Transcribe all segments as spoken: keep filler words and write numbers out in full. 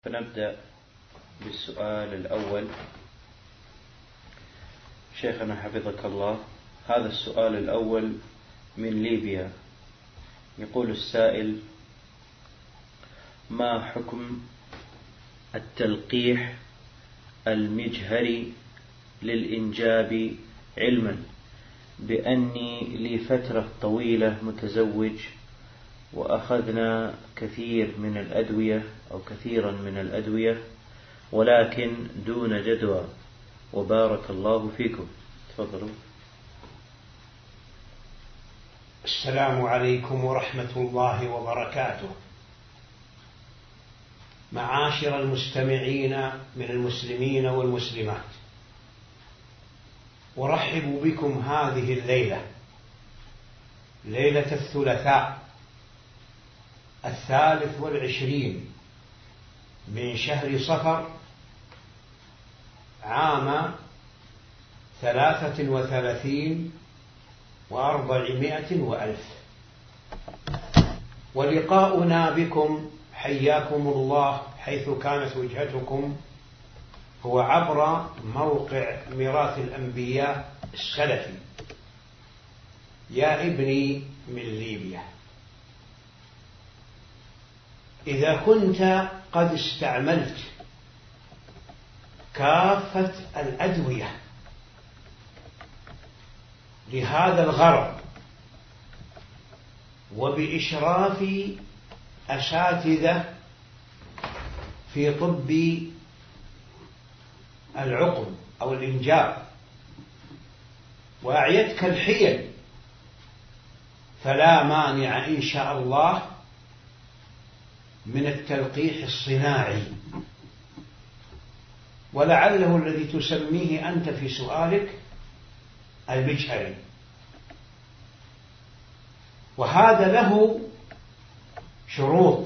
فنبدأ بالسؤال الأول. شيخنا حفظك الله، هذا السؤال الأول من ليبيا. يقول السائل: ما حكم التلقيح المجهري للإنجاب، علما بأني لي فترة طويلة متزوج وأخذنا كثير من الأدوية أو كثيرا من الأدوية ولكن دون جدوى، وبارك الله فيكم. تفضلوا. السلام عليكم ورحمة الله وبركاته. معاشر المستمعين من المسلمين والمسلمات، أرحب بكم هذه الليلة، ليلة الثلاثاء الثالث والعشرين من شهر صفر عام ثلاثة وثلاثين وأربعمائة وألف، ولقاؤنا بكم حياكم الله حيث كانت وجهتكم هو عبر موقع ميراث الأنبياء السلفي يا ابني من ليبيا. إذا كنت قد استعملت كافة الأدوية لهذا الغرض وبإشراف أساتذة في طب العقم أو الإنجاب وأعيتك الحيل، فلا مانع إن شاء الله من التلقيح الصناعي، ولعله الذي تسميه أنت في سؤالك المجهري، وهذا له شروط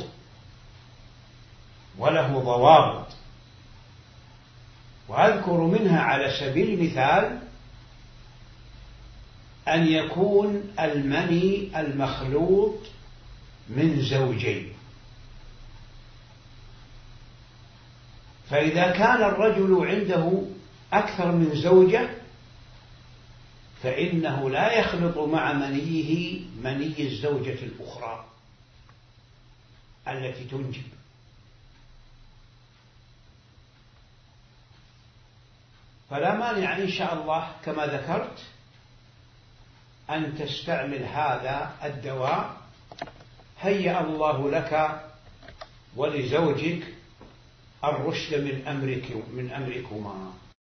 وله ضوابط، وأذكر منها على سبيل المثال أن يكون المني المخلوط من زوجين، فإذا كان الرجل عنده أكثر من زوجة فإنه لا يخلط مع منيه مني الزوجة الأخرى التي تنجب، فلا مانع إن شاء الله كما ذكرت أن تستعمل هذا الدواء. هيأ الله لك ولزوجك الرشد من أمرك من أمركما.